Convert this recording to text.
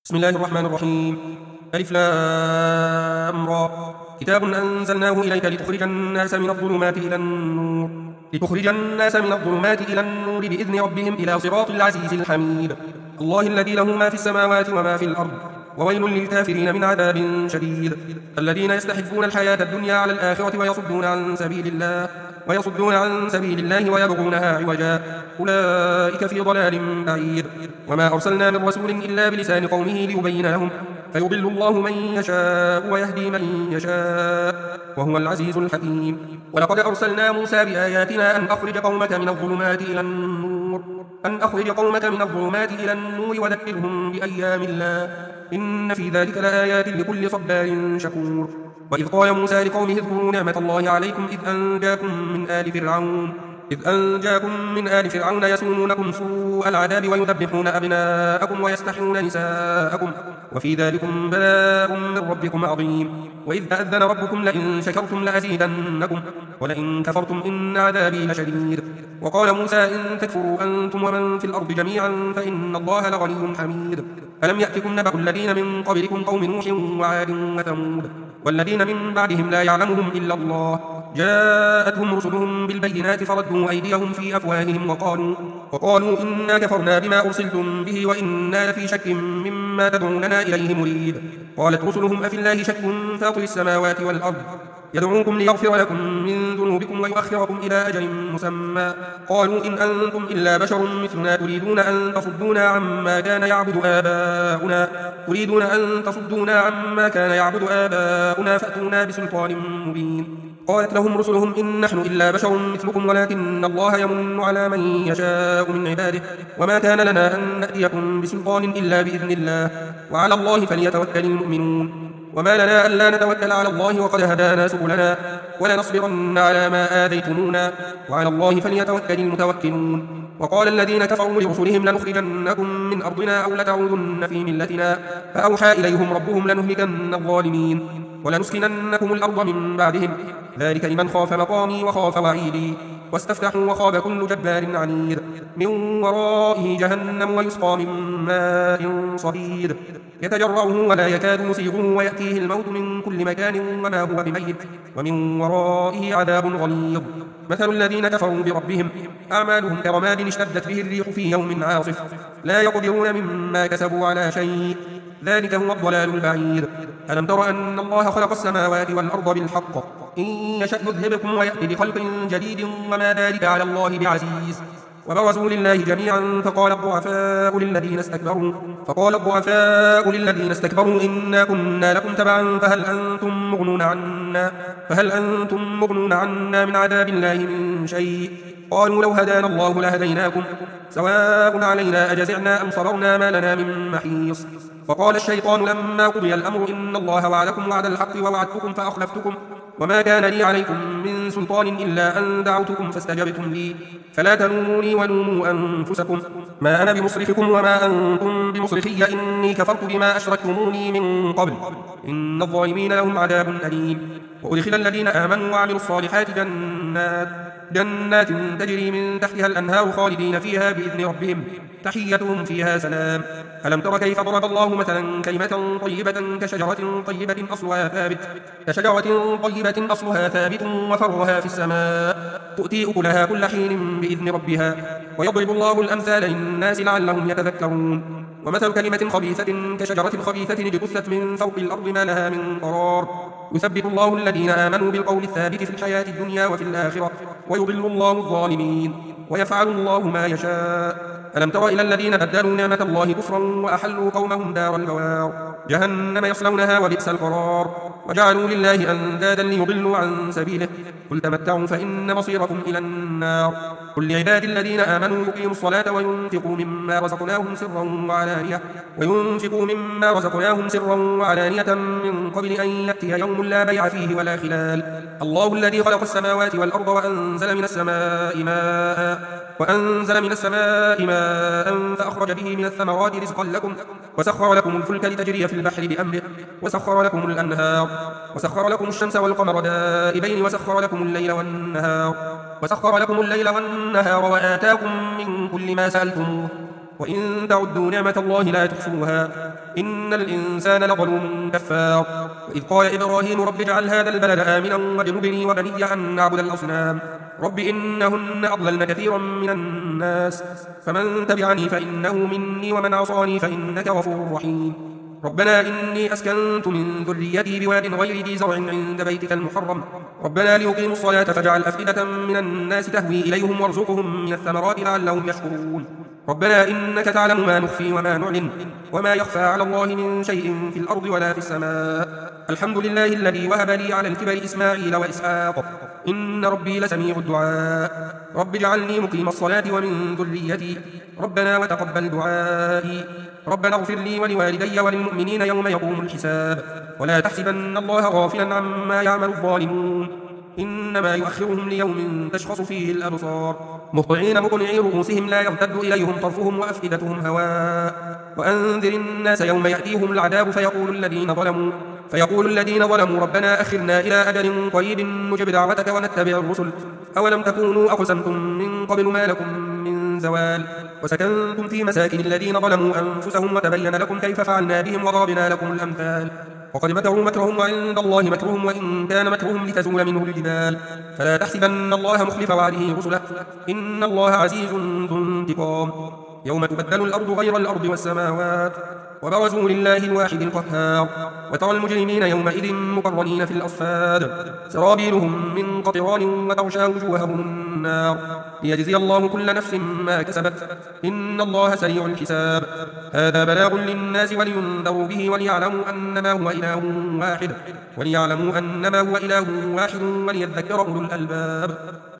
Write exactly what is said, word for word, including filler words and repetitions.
بسم الله الرحمن الرحيم. ألف لام را. كتاب أنزلناه إليك لتخرج الناس من الظلمات إلى النور لتخرج الناس من الظلمات إلى النور بإذن ربهم إلى صراط العزيز الحميد. الله الذي له ما في السماوات وما في الأرض وويل للكافرين من عذاب شديد. الذين يستحبون الحياة الدنيا على الآخرة ويصدون عن سبيل الله ويصدون عن سبيل الله ويبغونها عوجا أولئك في ضلال بعيد. وما أرسلنا من رسول إلا بلسان قومه ليبين لهم فيضل الله من يشاء ويهدي من يشاء وهو العزيز الحكيم. ولقد أرسلنا موسى بآياتنا أن أخرج قومك من الظلمات إلى النور أن أخرج قومك من الظلمات إلى النور وذكرهم بأيام الله إن في ذلك لآيات لكل صبار شكور. وإذ قال موسى لقومه اذكروا نعمة الله عليكم إذ أنجاكم من آل فرعون إذ أنجاكم من آل فرعون يسومونكم سوء العذاب ويذبحون أبناءكم ويستحيون نساءكم وفي ذلكم بلاء من ربكم عظيم. وإذ تأذن ربكم لئن شكرتم لأزيدنكم ولئن كفرتم إن عذابي لشديد. وقال موسى إن تكفروا أنتم ومن في الأرض جميعا فإن الله لغني حميد. ألم يأتكم نبأ الذين من قبلكم قوم نوح وعاد وثمود والذين من بعدهم لا يعلمهم إلا الله جاءتهم رسلهم بالبينات فردوا أيديهم في أفواههم وقالوا, وقالوا إنا كفرنا بما أرسلتم به وإنا لفي شك مما تدعوننا إليه مريب. قالت رسلهم أفي الله شك فاطر السماوات والأرض يدعوكم ليغفر لكم من ذنوبكم ويؤخركم إلى أجل مسمى قالوا إن أنتم إلا بشر مثلنا تريدون أن تصدونا عما كان يعبد آباؤنا تريدون أن تصدونا عما كان يعبد آباؤنا فأتونا بسلطان مبين. قالت لهم رسلهم إن نحن إلا بشر مثلكم ولكن الله يمن على من يشاء من عباده وما كان لنا أن نأتيكم بسلطان إلا بإذن الله وعلى الله فليتوكل المؤمنون. وما لنا ألا نتوكل على الله وقد هدانا سبلنا ولنصبرن على ما آذيتمونا وعلى الله فليتوكل المتوكلون. وقال الذين كفروا لرسلهم لنخرجنكم من أرضنا أو لتعودن في ملتنا فأوحى إليهم ربهم لنهلكن الظالمين ولنسكننكم الأرض من بعدهم ذلك لمن خاف مقامي وخاف وعيدي واستفتحوا وخاب كل جبار عنيد من ورائه جهنم ويسقى من ماء صديد يتجرعه ولا يكاد يسيغه ويأتيه الموت من كل مكان وما هو بميت ومن ورائه عذاب غليظ. مثل الذين كفروا بربهم أعمالهم كرماد اشتدت به الريح في يوم عاصف لا يقدرون مما كسبوا على شيء ذلك هو الضلال البعيد. ألم تر أن الله خلق السماوات والأرض بالحق إن يشأ يذهبكم ويأتي بخلق جديد وما ذلك على الله بعزيز. وبرزوا لله جميعا فقال الضعفاء للذين استكبروا فقال الضعفاء للذين استكبروا إنا كنا لكم تبعا فهل أنتم مغنون عنا فهل أنتم مغنون عنا من عذاب الله من شيء قالوا لو هدانا الله لهديناكم سواء علينا أجزعنا أم صبرنا ما لنا من محيص. فقال الشيطان لما قضي الأمر إن الله وعدكم وعد الحق ووعدتكم فأخلفتكم وما كان لي عليكم من سلطان إلا أن دعوتكم فاستجبتم لي فلا تلوموني ولوموا أنفسكم ما أنا بمصرخكم وما أنتم بمصرخي إني كفرت بما أشركتموني من قبل إن الظالمين لهم عذاب أليم. وأدخل الذين آمنوا وعملوا الصالحات جنات جنات تجري من تحتها الأنهار خالدين فيها بإذن ربهم تحيتهم فيها سلام. ألم تر كيف ضرب الله مثلا كلمة طيبة كشجرة طيبة أصلها ثابت كشجرة طيبة أصلها ثابت وفرها في السماء تؤتي أكلها كل حين بإذن ربها ويضرب الله الأمثال للناس لعلهم يتذكرون. ومثل كلمة خبيثة كشجرة خبيثة اجتثت من فوق الأرض ما لها من قرار يثبت الله الذين آمنوا بالقول الثابت في الحياة الدنيا وفي الآخرة ويضل الله الظالمين ويفعل الله ما يشاء. ألم تر إلى الذين بدلوا نعمة الله كفرا وأحلوا قومهم دار البوار جهنم يصلونها وبئس القرار وجعلوا لله أندادا ليضلوا عن سبيله قل تمتعوا فإن مصيركم إلى النار. قل لعبادي الذين آمنوا يقيموا الصلاة وينفقوا مما رزقناهم سرا وعلانية وينفقوا مما رزقناهم سرا وعلانية من قبل أن يأتي يوم لا بيع فيه ولا خلال. الله الذي خلق السماوات والأرض وأنزل من السماء ماء وأنزل من السماء ماء فأخرج به من الثمرات رزقا لكم وسخر لكم الفلك لتجري في البحر بأمره وسخر لكم الأنهار وسخر لكم الشمس والقمر دائبين وسخر لكم الليل والنهار وسخر لكم الليل والنهار وآتاكم من كل ما سألتموه وإن تعدوا نعمة الله لا تحصوها إن الإنسان لظلوم كفار وإذ قال إبراهيم رب اجعل هذا البلد آمنا واجنبني وبني أن نعبد الأصنام رب إنهن أضللن كثيرا من الناس فمن تبعني فإنه مني ومن عصاني فإنك غفور رحيم ربنا إني أسكنت من ذريتي بواد غير ذي زرع عند بيتك المحرم ربنا ليقيموا الصلاة فاجعل أفئدة من الناس تهوي إليهم وارزقهم من الثمرات لعلهم يشكرون ربنا إنك تعلم ما نخفي وما نعلن وما يخفى على الله من شيء في الأرض ولا في السماء الحمد لله الذي وهب لي على الكبر إسماعيل وإسحاق إن ربي لسميع الدعاء رب اجعلني مقيم الصلاة ومن ذريتي ربنا وتقبل دعائي ربنا اغفر لي ولوالدي وللمؤمنين يوم يقوم الحساب ولا تحسبن الله غافلا عما يعمل الظالمون إنما يؤخرهم ليوم تشخص فيه الأبصار مهطعين مقنعي رؤوسهم لا يرتد إليهم طرفهم وأفئدتهم هواء وأنذر الناس يوم يأتيهم العذاب فيقول الذين ظلموا فيقول الذين ظلموا ربنا أخرنا إلى أجل قريب نجب دعوتك ونتبع الرسل أولم تكونوا أقسمتم من قبل ما لكم من زوال وسكنتم في مساكن الذين ظلموا أنفسهم وتبين لكم كيف فعلنا بهم وضربنا لكم الأمثال وقد مكروا مكرهم وعند الله مكرهم وإن كان مكرهم لتزول منه الجبال فلا تحسبن الله مخلف وعده رسله إن الله عزيز ذو انتقام يوم تبدل الأرض غير الأرض والسماوات وبرزوا لله الواحد القهار وترى المجرمين يومئذ مقرنين في الأصفاد سرابيلهم من قطران وتغشى وجوههم النار ليجزي الله كل نفس ما كسبت إن الله سريع الحساب هذا بلاغ للناس ولينذروا به وليعلموا أنما هو إله واحد وليعلموا أنما هو إله واحد وليذكر أولو الألباب